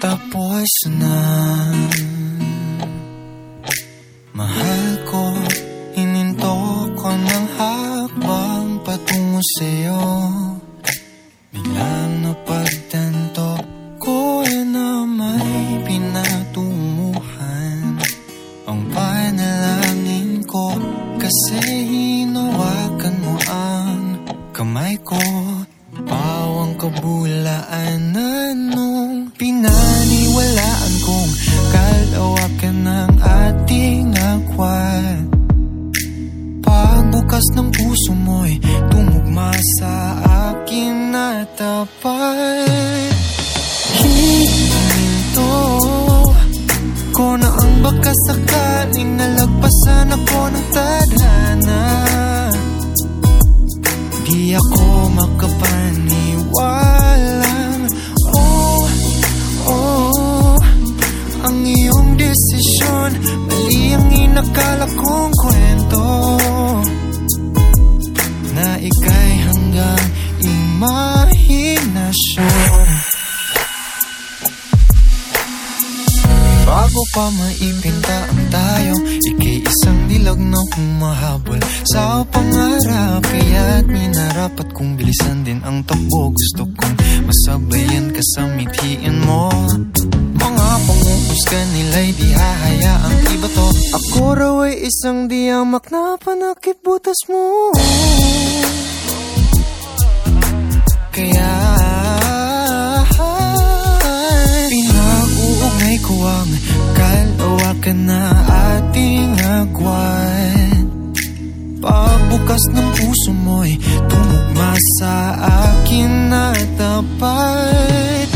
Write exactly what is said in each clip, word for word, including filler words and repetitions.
tapos na. Mahal ko, hininto ko ng hakbang patungo sa'yo. Biglang napagtanto ko na may pinatunguhan. Ang panalangin ko kasi hinawakan mo ang kamay ko. Pawang kabulaan nung pinaniwalaan kong kalawakan ng ating agwat. Pagbukas ng puso mo'y tumugma sa akin na tapat. Hininto ko na ang baka sakaling nalagpasan ako ng tadhana. Di ako makapaniwalang oh, oh, ang iyong desisyon. Mali ang inakala kong kwento, na ika'y hanggang imahinasyon. Bago pa maipinta ang tayo, ika'y isang dilag na humahabol sa pangarap. Kaya't minarapat kong bilisan din ang takbo. Gusto kong masabayan ka sa mithiin mo. Mga panguhusga nila'y di hahayaang iba to. Ako raw ay isang diyamak na panakip butas mo. Kaya pinag-uugnay ko ang kalawakan na ating agwat. Pagbukas ng puso mo'y tumugma sa akin na tapat.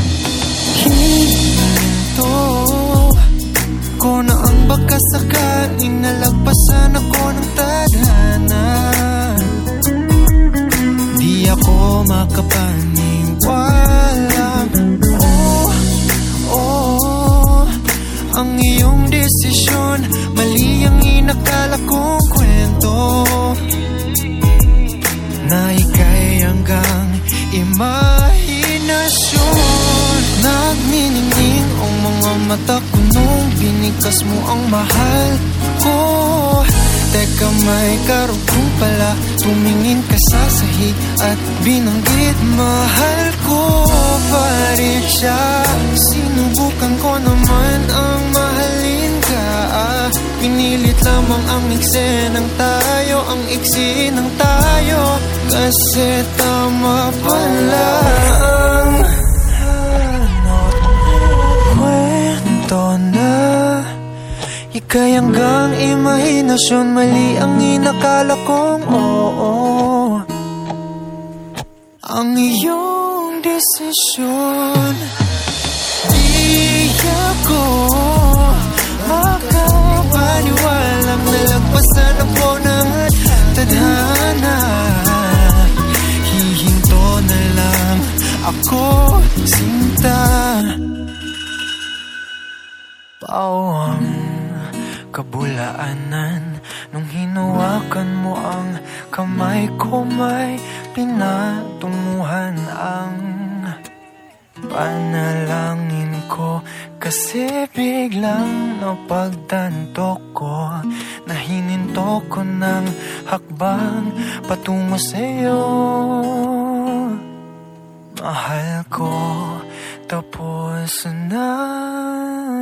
Hininto ko na ang baka sakaling nalagpasan ako ng tadhana. Di ako makapaniwala oh, oh, ang iyong desisyon. Mali ang inakala kong kwento, na ika'y hanggang imahinasyon. Nagniningning ang mga mata ko nung binikas mo ang mahal ko. Teka, may karugtong pala. Tumingin ka sa sahig at binanggit mahal ko pa rin siya. Sinubukan ko naman ang mahalin ka. Pinilit lamang ang iksi ng tayo, ang iksi ng tayo. Kasi tama pala ang kwento na ika'y hanggang imahinasyon. Mali ang inakala kong oo, ang iyong desisyon. Di ako makapaniwalang nalagpasan ako ng tadhana. Hihinto na lang ako, sinta. Pawang kabulaanan nung hinawakan mo ang kamay ko, may pinatunguhan ang panalangin ko. Kasi biglang napagtanto ko na hininto ko ng hakbang patungo sa'yo. Mahal ko, tapos na.